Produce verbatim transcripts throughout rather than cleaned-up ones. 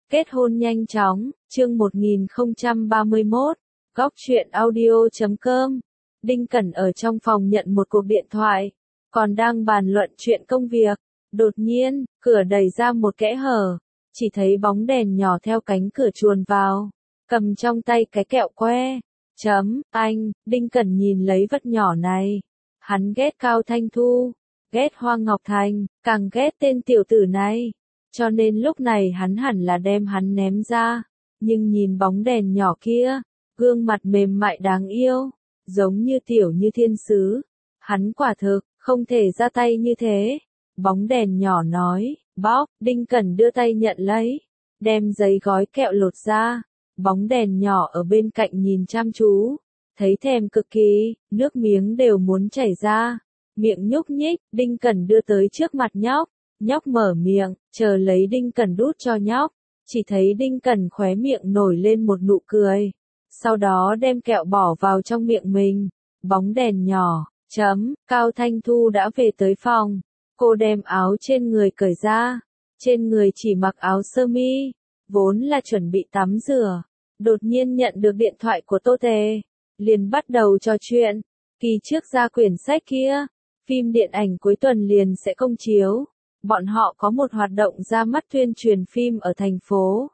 Kết hôn nhanh chóng, chương một nghìn không trăm ba mươi mốt, góc truyện audio chấm com. Đinh Cẩn ở trong phòng nhận một cuộc điện thoại, còn đang bàn luận chuyện công việc. Đột nhiên, cửa đẩy ra một kẽ hở, chỉ thấy bóng đèn nhỏ theo cánh cửa chuồn vào, cầm trong tay cái kẹo que. Chấm, anh, Đinh Cẩn nhìn lấy vật nhỏ này. Hắn ghét Cao Thanh Thu, ghét Hoa Ngọc Thành, càng ghét tên tiểu tử này. Cho nên lúc này hắn hẳn là đem hắn ném ra. Nhưng nhìn bóng đèn nhỏ kia, gương mặt mềm mại đáng yêu, giống như tiểu như thiên sứ. Hắn quả thực, không thể ra tay như thế. Bóng đèn nhỏ nói, bóc, Đinh Cẩn đưa tay nhận lấy, đem giấy gói kẹo lột ra. Bóng đèn nhỏ ở bên cạnh nhìn chăm chú, thấy thèm cực kỳ, nước miếng đều muốn chảy ra. Miệng nhúc nhích, Đinh Cẩn đưa tới trước mặt nhóc. Nhóc mở miệng, chờ lấy Đinh Cẩn đút cho nhóc. Chỉ thấy Đinh Cẩn khóe miệng nổi lên một nụ cười. Sau đó đem kẹo bỏ vào trong miệng mình. Bóng đèn nhỏ, chấm, Cao Thanh Thu đã về tới phòng. Cô đem áo trên người cởi ra. Trên người chỉ mặc áo sơ mi, vốn là chuẩn bị tắm rửa. Đột nhiên nhận được điện thoại của Tô Tề, liền bắt đầu trò chuyện. Kỳ trước ra quyển sách kia, phim điện ảnh cuối tuần liền sẽ công chiếu. Bọn họ có một hoạt động ra mắt tuyên truyền phim ở thành phố.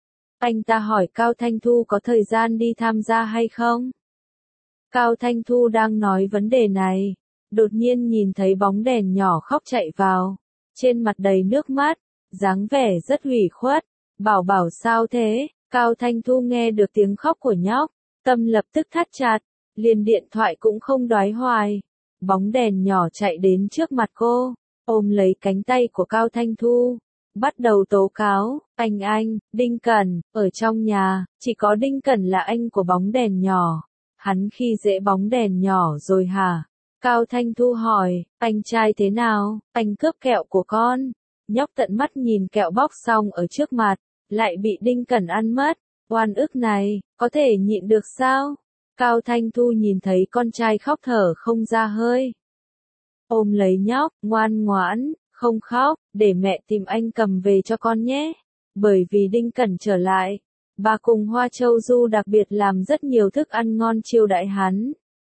Anh ta hỏi Cao Thanh Thu có thời gian đi tham gia hay không? Cao Thanh Thu đang nói vấn đề này, đột nhiên nhìn thấy bóng đèn nhỏ khóc chạy vào, trên mặt đầy nước mắt, dáng vẻ rất ủy khuất. Bảo bảo sao thế? Cao Thanh Thu nghe được tiếng khóc của nhóc, tâm lập tức thắt chặt, liền điện thoại cũng không đoái hoài. Bóng đèn nhỏ chạy đến trước mặt cô, ôm lấy cánh tay của Cao Thanh Thu, bắt đầu tố cáo, anh anh, Đinh Cẩn, ở trong nhà, chỉ có Đinh Cẩn là anh của bóng đèn nhỏ. Hắn khi dễ bóng đèn nhỏ rồi hả? Cao Thanh Thu hỏi, anh trai thế nào, anh cướp kẹo của con. Nhóc tận mắt nhìn kẹo bóc xong ở trước mặt, lại bị Đinh Cẩn ăn mất. Oan ức này, có thể nhịn được sao? Cao Thanh Thu nhìn thấy con trai khóc thở không ra hơi, ôm lấy nhóc, ngoan ngoãn, không khóc, để mẹ tìm anh cầm về cho con nhé. Bởi vì Đinh Cẩn trở lại, bà cùng Hoa Châu Du đặc biệt làm rất nhiều thức ăn ngon chiêu đãi hắn.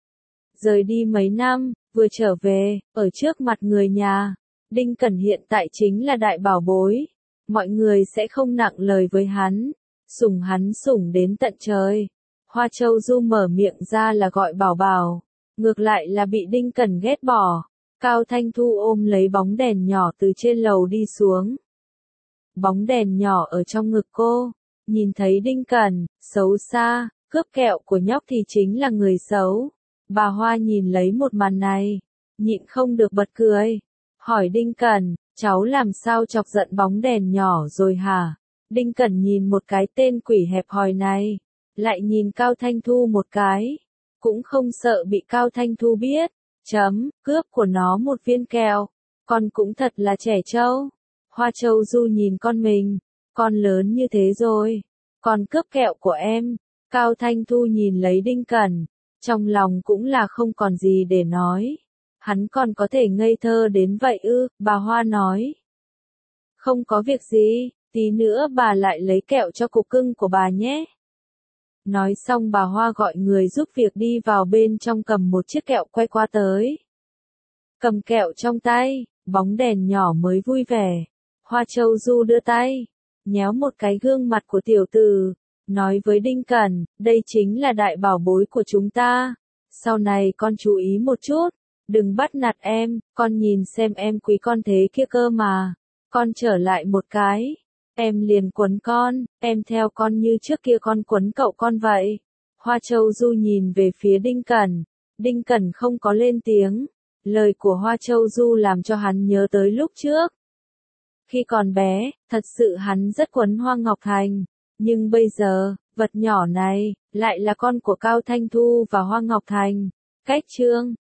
Rời đi mấy năm, vừa trở về, ở trước mặt người nhà, Đinh Cẩn hiện tại chính là đại bảo bối. Mọi người sẽ không nặng lời với hắn, sủng hắn sủng đến tận trời. Hoa Châu Du mở miệng ra là gọi bảo bảo, ngược lại là bị Đinh Cẩn ghét bỏ. Cao Thanh Thu ôm lấy bóng đèn nhỏ từ trên lầu đi xuống. Bóng đèn nhỏ ở trong ngực cô, nhìn thấy Đinh Cẩn, xấu xa, cướp kẹo của nhóc thì chính là người xấu. Bà Hoa nhìn lấy một màn này, nhịn không được bật cười, hỏi Đinh Cẩn, cháu làm sao chọc giận bóng đèn nhỏ rồi hả? Đinh Cẩn nhìn một cái tên quỷ hẹp hòi này, lại nhìn Cao Thanh Thu một cái, cũng không sợ bị Cao Thanh Thu biết. Chấm, cướp của nó một viên kẹo, con cũng thật là trẻ trâu. Hoa Châu Du nhìn con mình, con lớn như thế rồi, con cướp kẹo của em. Cao Thanh Thu nhìn lấy Đinh Cẩn, trong lòng cũng là không còn gì để nói. Hắn còn có thể ngây thơ đến vậy ư? Bà Hoa nói. Không có việc gì, tí nữa bà lại lấy kẹo cho cục cưng của bà nhé. Nói xong bà Hoa gọi người giúp việc đi vào bên trong cầm một chiếc kẹo quay qua tới. Cầm kẹo trong tay, bóng đèn nhỏ mới vui vẻ. Hoa Châu Du đưa tay, nhéo một cái gương mặt của tiểu tử, nói với Đinh Cẩn, đây chính là đại bảo bối của chúng ta. Sau này con chú ý một chút, đừng bắt nạt em, con nhìn xem em quý con thế kia cơ mà. Con trở lại một cái, em liền quấn con, em theo con như trước kia con quấn cậu con vậy. Hoa Châu Du nhìn về phía Đinh Cẩn, Đinh Cẩn không có lên tiếng. Lời của Hoa Châu Du làm cho hắn nhớ tới lúc trước. Khi còn bé, thật sự hắn rất quấn Hoa Ngọc Thành, nhưng bây giờ, vật nhỏ này, lại là con của Cao Thanh Thu và Hoa Ngọc Thành. Cách chương